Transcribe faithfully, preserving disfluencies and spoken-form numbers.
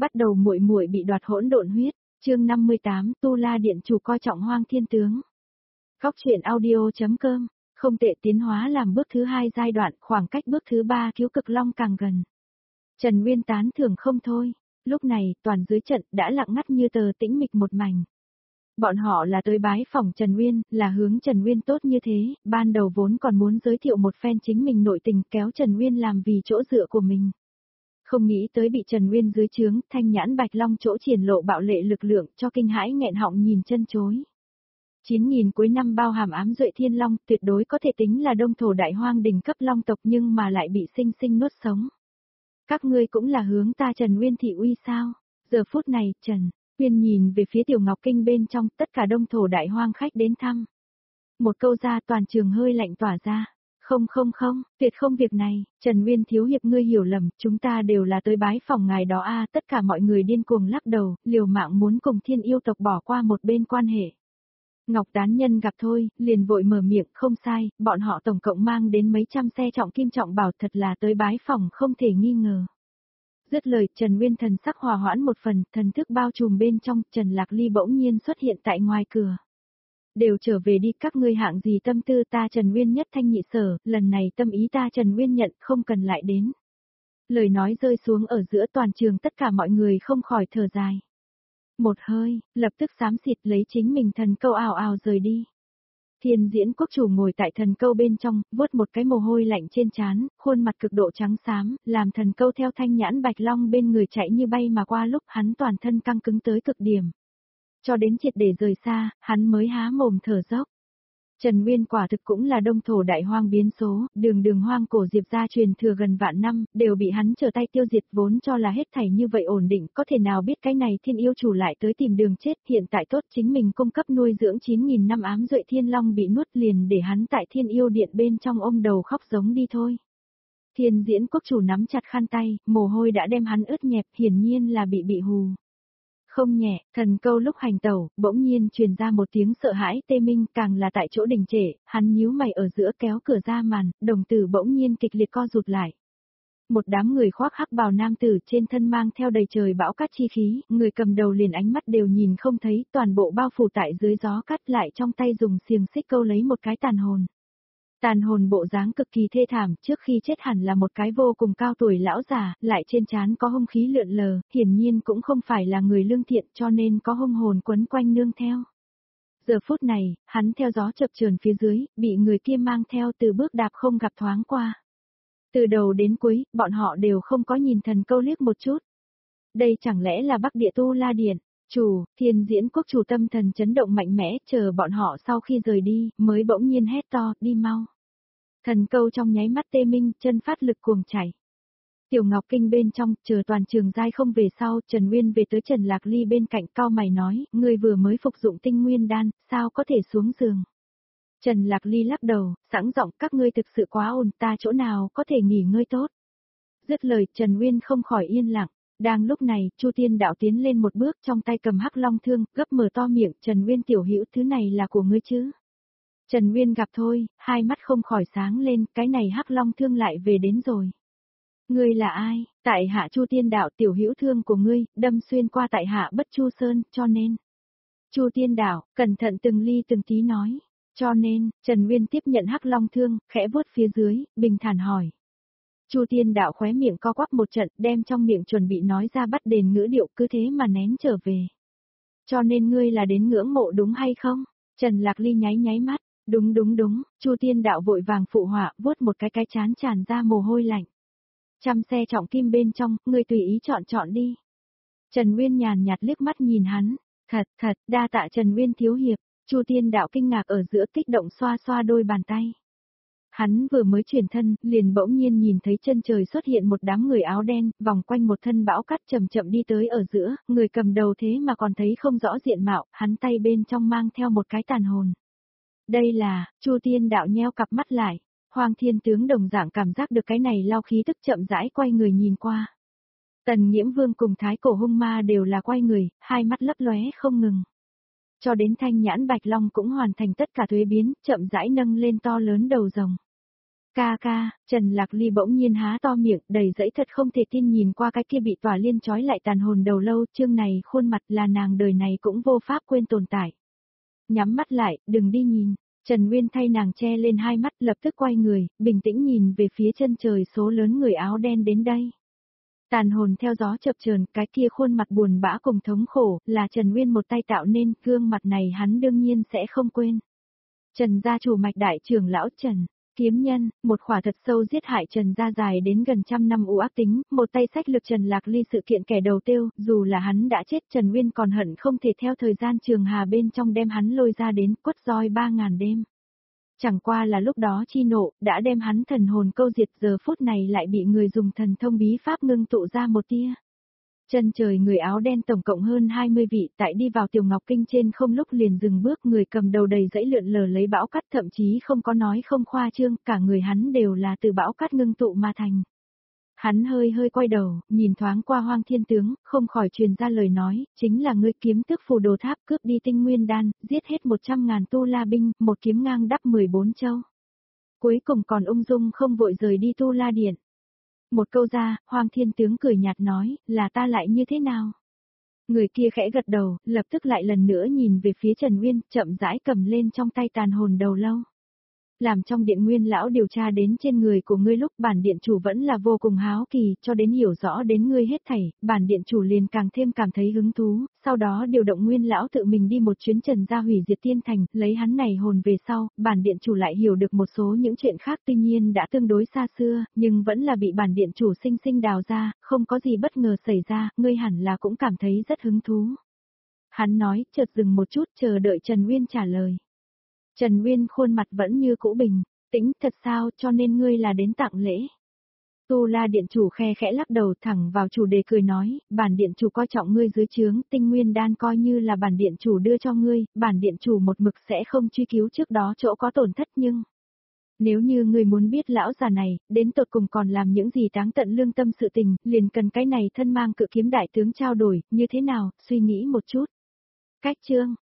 Bắt đầu muội muội bị đoạt hỗn độn huyết, chương năm mươi tám, Tu La Điện chủ coi trọng Hoang Thiên Tướng. Góc truyện audio chấm com, không tệ, tiến hóa làm bước thứ hai giai đoạn, khoảng cách bước thứ ba cứu cực long càng gần. Trần Nguyên tán thưởng không thôi, lúc này, toàn dưới trận đã lặng ngắt như tờ, tĩnh mịch một mảnh. Bọn họ là tới bái phỏng Trần Nguyên, là hướng Trần Nguyên tốt như thế, ban đầu vốn còn muốn giới thiệu một phen chính mình nội tình, kéo Trần Nguyên làm vì chỗ dựa của mình. Không nghĩ tới bị Trần Nguyên dưới trướng, thanh nhãn bạch long chỗ triển lộ bạo lệ lực lượng, cho kinh hãi nghẹn họng nhìn chân chối. chín nghìn cuối năm bao hàm ám duệ thiên long, tuyệt đối có thể tính là đông thổ đại hoang đỉnh cấp long tộc, nhưng mà lại bị sinh sinh nuốt sống. Các ngươi cũng là hướng ta Trần Nguyên thị uy sao? Giờ phút này, Trần Nguyên nhìn về phía Tiểu Ngọc Kinh bên trong, tất cả đông thổ đại hoang khách đến thăm. Một câu ra, toàn trường hơi lạnh tỏa ra. Không không không, tuyệt không việc này, Trần Nguyên thiếu hiệp ngươi hiểu lầm, chúng ta đều là tới bái phòng ngài đó a. Tất cả mọi người điên cuồng lắc đầu, liều mạng muốn cùng Thiên Yêu tộc bỏ qua một bên quan hệ. Ngọc Tán Nhân gặp thôi, liền vội mở miệng, không sai, bọn họ tổng cộng mang đến mấy trăm xe trọng kim trọng bảo, thật là tới bái phòng không thể nghi ngờ. Dứt lời, Trần Nguyên thần sắc hòa hoãn một phần, thần thức bao trùm bên trong, Trần Lạc Ly bỗng nhiên xuất hiện tại ngoài cửa. Đều trở về đi, các ngươi hạng gì tâm tư, ta Trần Nguyên nhất thanh nhị sở, lần này tâm ý ta Trần Nguyên nhận, không cần lại đến. Lời nói rơi xuống ở giữa toàn trường, tất cả mọi người không khỏi thở dài. Một hơi, lập tức xám xịt lấy chính mình thần câu ào ào rời đi. Thiên Diễn Quốc chủ ngồi tại thần câu bên trong, vuốt một cái mồ hôi lạnh trên trán, khuôn mặt cực độ trắng xám, làm thần câu theo thanh nhãn bạch long bên người chạy như bay mà qua, lúc hắn toàn thân căng cứng tới cực điểm. Cho đến triệt để rời xa, hắn mới há mồm thở dốc. Trần Nguyên quả thực cũng là đông thổ đại hoang biến số, đường đường hoang cổ Diệp gia truyền thừa gần vạn năm, đều bị hắn trở tay tiêu diệt, vốn cho là hết thảy như vậy ổn định, có thể nào biết cái này Thiên Yêu chủ lại tới tìm đường chết, hiện tại tốt chính mình cung cấp nuôi dưỡng chín nghìn năm ám duệ thiên long bị nuốt, liền để hắn tại Thiên Yêu điện bên trong ôm đầu khóc giống đi thôi. Thiên Diễn Quốc chủ nắm chặt khăn tay, mồ hôi đã đem hắn ướt nhẹp, hiển nhiên là bị bị hù. Không nhẹ, thần câu lúc hành tẩu, bỗng nhiên truyền ra một tiếng sợ hãi tê minh, càng là tại chỗ đình trệ, hắn nhíu mày ở giữa kéo cửa ra màn, đồng tử bỗng nhiên kịch liệt co rụt lại. Một đám người khoác hắc bào nam tử trên thân mang theo đầy trời bão cát chi khí, người cầm đầu liền ánh mắt đều nhìn không thấy, toàn bộ bao phủ tại dưới gió cát, lại trong tay dùng xiềng xích câu lấy một cái tàn hồn. Tàn hồn bộ dáng cực kỳ thê thảm, trước khi chết hẳn là một cái vô cùng cao tuổi lão già, lại trên trán có hung khí lượn lờ, hiển nhiên cũng không phải là người lương thiện, cho nên có hung hồn quấn quanh nương theo. Giờ phút này, hắn theo gió chập chờn phía dưới, bị người kia mang theo từ bước đạp không gặp thoáng qua. Từ đầu đến cuối, bọn họ đều không có nhìn thần câu liếc một chút. Đây chẳng lẽ là Bắc Địa Tu La Điện? Chủ, Thiên Diễn Quốc chủ tâm thần chấn động mạnh mẽ, chờ bọn họ sau khi rời đi, mới bỗng nhiên hét to, đi mau. Thần câu trong nháy mắt tê minh, chân phát lực cuồng chảy. Tiểu Ngọc Kinh bên trong, chờ toàn trường giai không về sau, Trần Nguyên về tới Trần Lạc Ly bên cạnh, cao mày nói, ngươi vừa mới phục dụng tinh nguyên đan, sao có thể xuống giường. Trần Lạc Ly lắc đầu, sẵn giọng, các ngươi thực sự quá ồn, ta chỗ nào có thể nghỉ ngơi tốt. Dứt lời, Trần Nguyên không khỏi yên lặng. Đang lúc này, Chu Tiên đạo tiến lên một bước, trong tay cầm hắc long thương, gấp mở to miệng, Trần Nguyên tiểu hữu, thứ này là của ngươi chứ? Trần Nguyên gặp thôi, hai mắt không khỏi sáng lên, cái này hắc long thương lại về đến rồi. Ngươi là ai? Tại hạ Chu Tiên đạo, tiểu hữu thương của ngươi, đâm xuyên qua tại hạ Bất Chu Sơn, cho nên. Chu Tiên đạo, cẩn thận từng ly từng tí nói. Cho nên, Trần Nguyên tiếp nhận hắc long thương, khẽ vuốt phía dưới, bình thản hỏi. Chu Tiên đạo khóe miệng co quắp một trận, đem trong miệng chuẩn bị nói ra bắt đền ngữ điệu, cứ thế mà nén trở về. Cho nên ngươi là đến ngưỡng mộ đúng hay không? Trần Lạc Ly nháy nháy mắt, đúng đúng đúng, Chu Tiên đạo vội vàng phụ họa, vuốt một cái cái chán tràn ra mồ hôi lạnh. Trăm xe trọng kim bên trong, ngươi tùy ý chọn chọn đi. Trần Nguyên nhàn nhạt liếc mắt nhìn hắn, thật thật, đa tạ Trần Nguyên thiếu hiệp. Chu Tiên đạo kinh ngạc ở giữa, kích động xoa xoa đôi bàn tay. Hắn vừa mới chuyển thân, liền bỗng nhiên nhìn thấy chân trời xuất hiện một đám người áo đen, vòng quanh một thân bão cát chậm chậm đi tới ở giữa, người cầm đầu thế mà còn thấy không rõ diện mạo, hắn tay bên trong mang theo một cái tàn hồn. Đây là, Chu Tiên đạo nheo cặp mắt lại, Hoang Thiên Tướng đồng dạng cảm giác được cái này lao khí tức chậm rãi quay người nhìn qua. Tần Nghiễm Vương cùng Thái Cổ Hung Ma đều là quay người, hai mắt lấp lóe không ngừng. Cho đến thanh nhãn bạch long cũng hoàn thành tất cả thuế biến, chậm rãi nâng lên to lớn đầu rồng. Ca ca, Trần Lạc Ly bỗng nhiên há to miệng, đầy dẫy thật không thể tin nhìn qua cái kia bị tỏa liên trói lại tàn hồn đầu lâu, chương này khuôn mặt là nàng đời này cũng vô pháp quên tồn tại. Nhắm mắt lại, đừng đi nhìn. Trần Nguyên thay nàng che lên hai mắt, lập tức quay người, bình tĩnh nhìn về phía chân trời số lớn người áo đen đến đây. Tàn hồn theo gió chập chờn, cái kia khuôn mặt buồn bã cùng thống khổ, là Trần Nguyên một tay tạo nên, gương mặt này hắn đương nhiên sẽ không quên. Trần gia chủ mạch đại trưởng lão Trần, kiếm nhân, một khỏa thật sâu giết hại Trần gia dài đến gần trăm năm u ác tính, một tay sách lược Trần Lạc Ly sự kiện kẻ đầu tiêu, dù là hắn đã chết Trần Nguyên còn hận không thể theo thời gian trường hà bên trong đem hắn lôi ra đến quất roi ba ngàn đêm. Chẳng qua là lúc đó chi nộ, đã đem hắn thần hồn câu diệt, giờ phút này lại bị người dùng thần thông bí pháp ngưng tụ ra một tia. Chân trời người áo đen tổng cộng hơn hai mươi vị, tại đi vào Tiểu Ngọc Kinh trên không lúc liền dừng bước, người cầm đầu đầy dẫy lượn lờ lấy bão cát, thậm chí không có nói không khoa trương, cả người hắn đều là từ bão cát ngưng tụ mà thành. Hắn hơi hơi quay đầu, nhìn thoáng qua Hoang Thiên Tướng, không khỏi truyền ra lời nói, chính là ngươi kiếm tức phù đồ tháp cướp đi tinh nguyên đan, giết hết một trăm ngàn tu la binh, một kiếm ngang đắp mười bốn châu. Cuối cùng còn ung dung không vội rời đi tu la điện. Một câu ra, Hoang Thiên Tướng cười nhạt nói, là ta lại như thế nào? Người kia khẽ gật đầu, lập tức lại lần nữa nhìn về phía Trần Nguyên, chậm rãi cầm lên trong tay tàn hồn đầu lâu. Làm trong điện Nguyên lão điều tra đến trên người của ngươi lúc bản điện chủ vẫn là vô cùng háo kỳ, cho đến hiểu rõ đến ngươi hết thảy, bản điện chủ liền càng thêm cảm thấy hứng thú, sau đó điều động Nguyên lão tự mình đi một chuyến Trần gia hủy diệt tiên thành, lấy hắn này hồn về sau, bản điện chủ lại hiểu được một số những chuyện khác, tuy nhiên đã tương đối xa xưa, nhưng vẫn là bị bản điện chủ sinh sinh đào ra, không có gì bất ngờ xảy ra, ngươi hẳn là cũng cảm thấy rất hứng thú. Hắn nói, chợt dừng một chút chờ đợi Trần Nguyên trả lời. Trần Nguyên khuôn mặt vẫn như cũ bình, tĩnh, thật sao, cho nên ngươi là đến tặng lễ. Tu La điện chủ khe khẽ lắc đầu thẳng vào chủ đề cười nói, bản điện chủ coi trọng ngươi dưới trướng, tinh nguyên đan coi như là bản điện chủ đưa cho ngươi, bản điện chủ một mực sẽ không truy cứu trước đó chỗ có tổn thất nhưng... Nếu như ngươi muốn biết lão già này, đến tột cùng còn làm những gì táng tận lương tâm sự tình, liền cần cái này thân mang cự kiếm đại tướng trao đổi, như thế nào, suy nghĩ một chút. Cách chương,